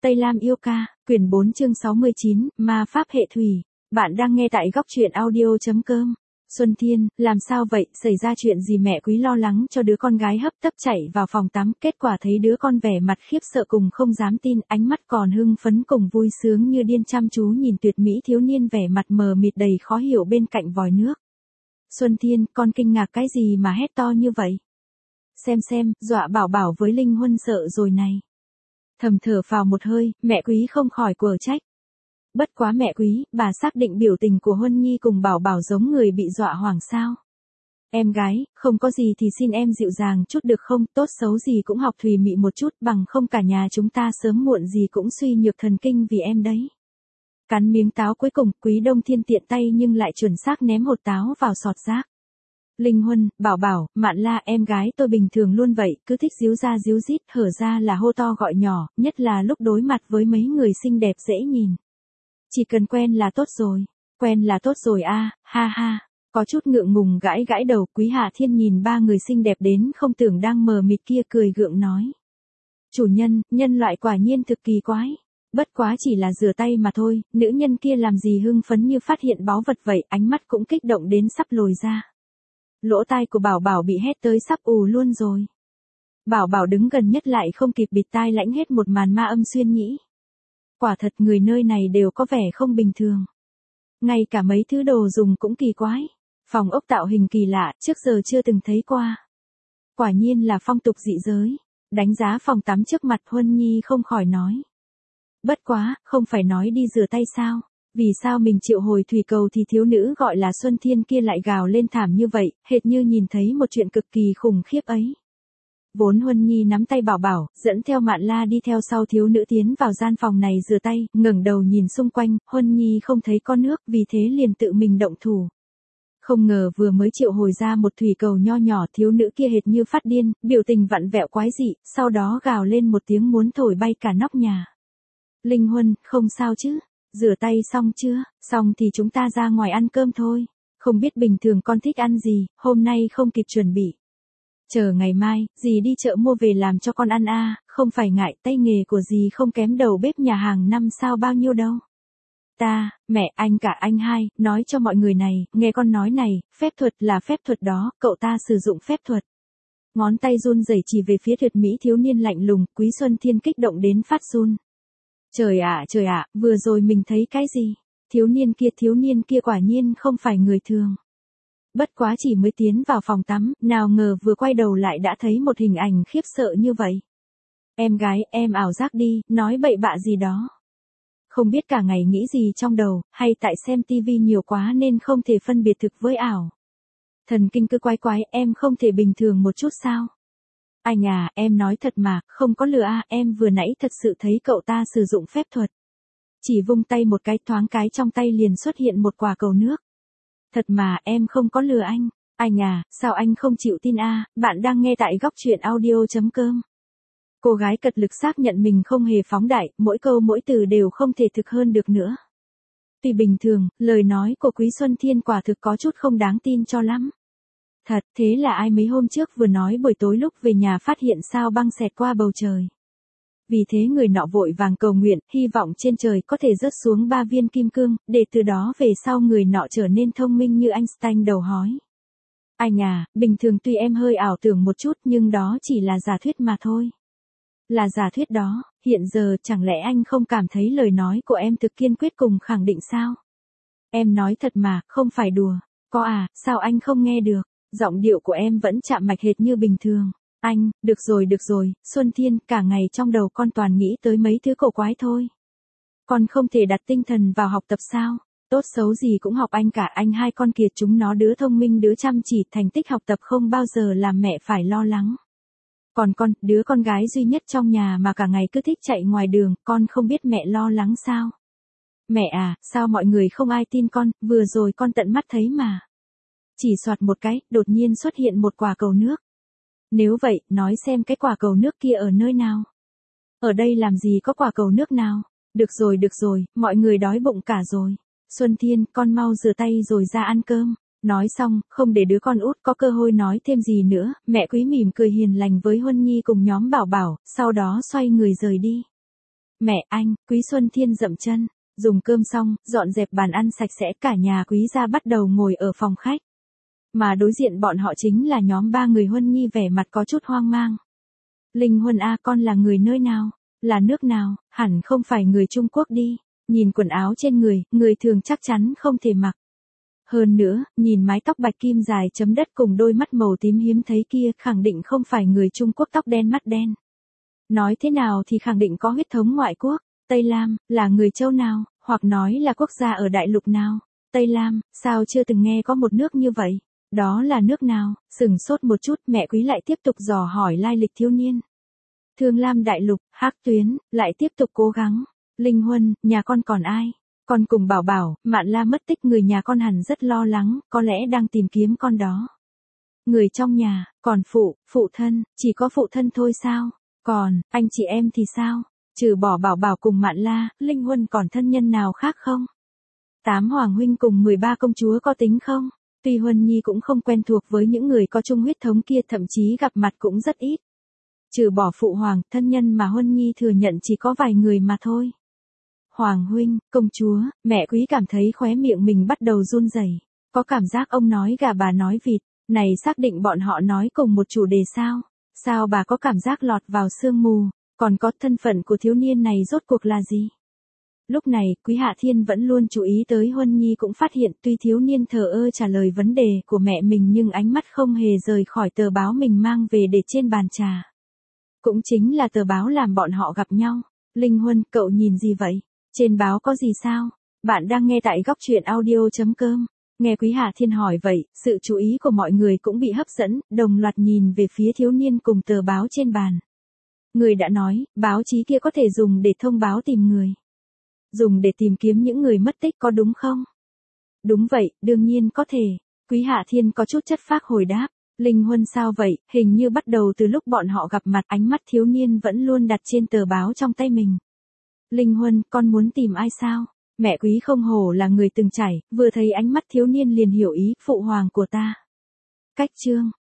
Tây Lam yêu ca, quyển 4 chương 69, ma pháp hệ thủy. Bạn đang nghe tại góc truyện audio.com. Xuân Thiên, làm sao vậy, xảy ra chuyện gì? Mẹ Quý lo lắng cho đứa con gái hấp tấp chạy vào phòng tắm, kết quả thấy đứa con vẻ mặt khiếp sợ cùng không dám tin, ánh mắt còn hưng phấn cùng vui sướng như điên chăm chú nhìn tuyệt mỹ thiếu niên vẻ mặt mờ mịt đầy khó hiểu bên cạnh vòi nước. Xuân Thiên, con kinh ngạc cái gì mà hét to như vậy? Xem, dọa Bảo Bảo với Linh Huân sợ rồi này. Thầm thở phào một hơi, mẹ Quý không khỏi quở trách. Bất quá mẹ Quý, bà xác định biểu tình của Huân Nhi cùng Bảo Bảo giống người bị dọa hoảng sao. Em gái, không có gì thì xin em dịu dàng chút được không, tốt xấu gì cũng học thùy mị một chút, bằng không cả nhà chúng ta sớm muộn gì cũng suy nhược thần kinh vì em đấy. Cắn miếng táo cuối cùng, Quý Đông Thiên tiện tay nhưng lại chuẩn xác ném hột táo vào sọt rác. Linh Huân, Bảo Bảo, Mạn La, em gái tôi bình thường luôn vậy, cứ thích díu ra díu dít, hở ra là hô to gọi nhỏ, nhất là lúc đối mặt với mấy người xinh đẹp dễ nhìn. Chỉ cần quen là tốt rồi a, ha ha. Có chút ngượng ngùng gãi gãi đầu, Quý Hạ Thiên nhìn ba người xinh đẹp đến không tưởng đang mờ mịt kia cười gượng nói. Chủ nhân, nhân loại quả nhiên thực kỳ quái. Bất quá chỉ là rửa tay mà thôi, nữ nhân kia làm gì hưng phấn như phát hiện báu vật vậy, ánh mắt cũng kích động đến sắp lồi ra. Lỗ tai của Bảo Bảo bị hét tới sắp ù luôn rồi. Bảo Bảo đứng gần nhất lại không kịp bịt tai lãnh hết một màn ma âm xuyên nhĩ. Quả thật người nơi này đều có vẻ không bình thường. Ngay cả mấy thứ đồ dùng cũng kỳ quái. Phòng ốc tạo hình kỳ lạ, trước giờ chưa từng thấy qua. Quả nhiên là phong tục dị giới. Đánh giá phòng tắm trước mặt Huân Nhi không khỏi nói. Bất quá, không phải nói đi rửa tay sao? Vì sao mình triệu hồi thủy cầu thì thiếu nữ gọi là Xuân Thiên kia lại gào lên thảm như vậy, hệt như nhìn thấy một chuyện cực kỳ khủng khiếp ấy. Vốn Huân Nhi nắm tay Bảo Bảo, dẫn theo Mạn La đi theo sau thiếu nữ tiến vào gian phòng này rửa tay, ngẩng đầu nhìn xung quanh, Huân Nhi không thấy có nước, vì thế liền tự mình động thủ. Không ngờ vừa mới triệu hồi ra một thủy cầu nho nhỏ, thiếu nữ kia hệt như phát điên, biểu tình vặn vẹo quái dị, sau đó gào lên một tiếng muốn thổi bay cả nóc nhà. Linh Huân, không sao chứ? Rửa tay xong chưa? Xong thì chúng ta ra ngoài ăn cơm thôi. Không biết bình thường con thích ăn gì, hôm nay không kịp chuẩn bị. Chờ ngày mai, dì đi chợ mua về làm cho con ăn a, không phải ngại, tay nghề của dì không kém đầu bếp nhà hàng 5 sao bao nhiêu đâu. Ta, mẹ, anh cả anh hai, nói cho mọi người này, nghe con nói này, phép thuật là phép thuật đó, cậu ta sử dụng phép thuật. Ngón tay run rẩy chỉ về phía tuyệt mỹ thiếu niên lạnh lùng, Quý Xuân Thiên kích động đến phát run. Trời ạ, vừa rồi mình thấy cái gì? Thiếu niên kia quả nhiên không phải người thường. Bất quá chỉ mới tiến vào phòng tắm, nào ngờ vừa quay đầu lại đã thấy một hình ảnh khiếp sợ như vậy. Em gái, em ảo giác đi, nói bậy bạ gì đó. Không biết cả ngày nghĩ gì trong đầu, hay tại xem tivi nhiều quá nên không thể phân biệt thực với ảo. Thần kinh cứ quái, em không thể bình thường một chút sao? Anh à, em nói thật mà, không có lừa à, em vừa nãy thật sự thấy cậu ta sử dụng phép thuật. Chỉ vung tay một cái thoáng cái trong tay liền xuất hiện một quả cầu nước. Thật mà, em không có lừa anh. Anh à, sao anh không chịu tin à, bạn đang nghe tại góc truyện audio.com. Cô gái cật lực xác nhận mình không hề phóng đại, mỗi câu mỗi từ đều không thể thực hơn được nữa. Tuy bình thường, lời nói của Quý Xuân Thiên quả thực có chút không đáng tin cho lắm. Thật, thế là ai mấy hôm trước vừa nói buổi tối lúc về nhà phát hiện sao băng xẹt qua bầu trời. Vì thế người nọ vội vàng cầu nguyện, hy vọng trên trời có thể rớt xuống 3 viên kim cương, để từ đó về sau người nọ trở nên thông minh như Einstein đầu hói. Anh à, bình thường tuy em hơi ảo tưởng một chút nhưng đó chỉ là giả thuyết mà thôi. Là giả thuyết đó, hiện giờ chẳng lẽ anh không cảm thấy lời nói của em thực kiên quyết cùng khẳng định sao? Em nói thật mà, không phải đùa. Có à, sao anh không nghe được? Giọng điệu của em vẫn chạm mạch hệt như bình thường. Anh, được rồi, Xuân Thiên, cả ngày trong đầu con toàn nghĩ tới mấy thứ cổ quái thôi. Con không thể đặt tinh thần vào học tập sao? Tốt xấu gì cũng học anh cả, anh hai con kiệt chúng nó đứa thông minh đứa chăm chỉ, thành tích học tập không bao giờ làm mẹ phải lo lắng. Còn con, đứa con gái duy nhất trong nhà mà cả ngày cứ thích chạy ngoài đường, con không biết mẹ lo lắng sao? Mẹ à, sao mọi người không ai tin con, vừa rồi con tận mắt thấy mà. Chỉ soạt một cái, đột nhiên xuất hiện một quả cầu nước. Nếu vậy, nói xem cái quả cầu nước kia ở nơi nào? Ở đây làm gì có quả cầu nước nào? Được rồi, mọi người đói bụng cả rồi. Xuân Thiên, con mau rửa tay rồi ra ăn cơm. Nói xong, không để đứa con út có cơ hội nói thêm gì nữa, mẹ Quý mỉm cười hiền lành với Huân Nhi cùng nhóm Bảo Bảo, sau đó xoay người rời đi. Mẹ anh, Quý Xuân Thiên dậm chân, dùng cơm xong, dọn dẹp bàn ăn sạch sẽ, cả nhà Quý gia bắt đầu ngồi ở phòng khách. Mà đối diện bọn họ chính là nhóm 3 người Huân Nhi vẻ mặt có chút hoang mang. Linh Huân a, con là người nơi nào? Là nước nào? Hẳn không phải người Trung Quốc đi. Nhìn quần áo trên người, người thường chắc chắn không thể mặc. Hơn nữa, nhìn mái tóc bạch kim dài chấm đất cùng đôi mắt màu tím hiếm thấy kia, khẳng định không phải người Trung Quốc tóc đen mắt đen. Nói thế nào thì khẳng định có huyết thống ngoại quốc. Tây Lam, là người châu nào, hoặc nói là quốc gia ở đại lục nào? Tây Lam, sao chưa từng nghe có một nước như vậy? Đó là nước nào? Sừng sốt một chút, mẹ Quý lại tiếp tục dò hỏi lai lịch thiếu niên. Thương Lam đại lục, Hắc Tuyến, lại tiếp tục cố gắng. Linh Huân, nhà con còn ai? Con cùng Bảo Bảo, Mạn La mất tích, người nhà con hẳn rất lo lắng, có lẽ đang tìm kiếm con đó. Người trong nhà, còn phụ thân, chỉ có phụ thân thôi sao? Còn, anh chị em thì sao? Trừ bỏ Bảo Bảo cùng Mạn La, Linh Huân còn thân nhân nào khác không? 8 hoàng huynh cùng 13 công chúa có tính không? Tuy Huân Nhi cũng không quen thuộc với những người có chung huyết thống kia, thậm chí gặp mặt cũng rất ít. Trừ bỏ phụ hoàng, thân nhân mà Huân Nhi thừa nhận chỉ có vài người mà thôi. Hoàng huynh, công chúa, mẹ Quý cảm thấy khóe miệng mình bắt đầu run rẩy, có cảm giác ông nói gà bà nói vịt, này xác định bọn họ nói cùng một chủ đề sao? Sao bà có cảm giác lọt vào sương mù, còn có thân phận của thiếu niên này rốt cuộc là gì? Lúc này, Quý Hạ Thiên vẫn luôn chú ý tới Huân Nhi, cũng phát hiện tuy thiếu niên thờ ơ trả lời vấn đề của mẹ mình nhưng ánh mắt không hề rời khỏi tờ báo mình mang về để trên bàn trà. Cũng chính là tờ báo làm bọn họ gặp nhau. Linh Huân, cậu nhìn gì vậy? Trên báo có gì sao? Bạn đang nghe tại góc truyện audio.com. Nghe Quý Hạ Thiên hỏi vậy, sự chú ý của mọi người cũng bị hấp dẫn, đồng loạt nhìn về phía thiếu niên cùng tờ báo trên bàn. Người đã nói, báo chí kia có thể dùng để thông báo tìm người. Dùng để tìm kiếm những người mất tích có đúng không? Đúng vậy, đương nhiên có thể. Quý Hạ Thiên có chút chất phác hồi đáp. Linh Huân sao vậy, hình như bắt đầu từ lúc bọn họ gặp mặt, ánh mắt thiếu niên vẫn luôn đặt trên tờ báo trong tay mình. Linh Huân, con muốn tìm ai sao? Mẹ Quý không hổ là người từng trải, vừa thấy ánh mắt thiếu niên liền hiểu ý, phụ hoàng của ta. Cách chương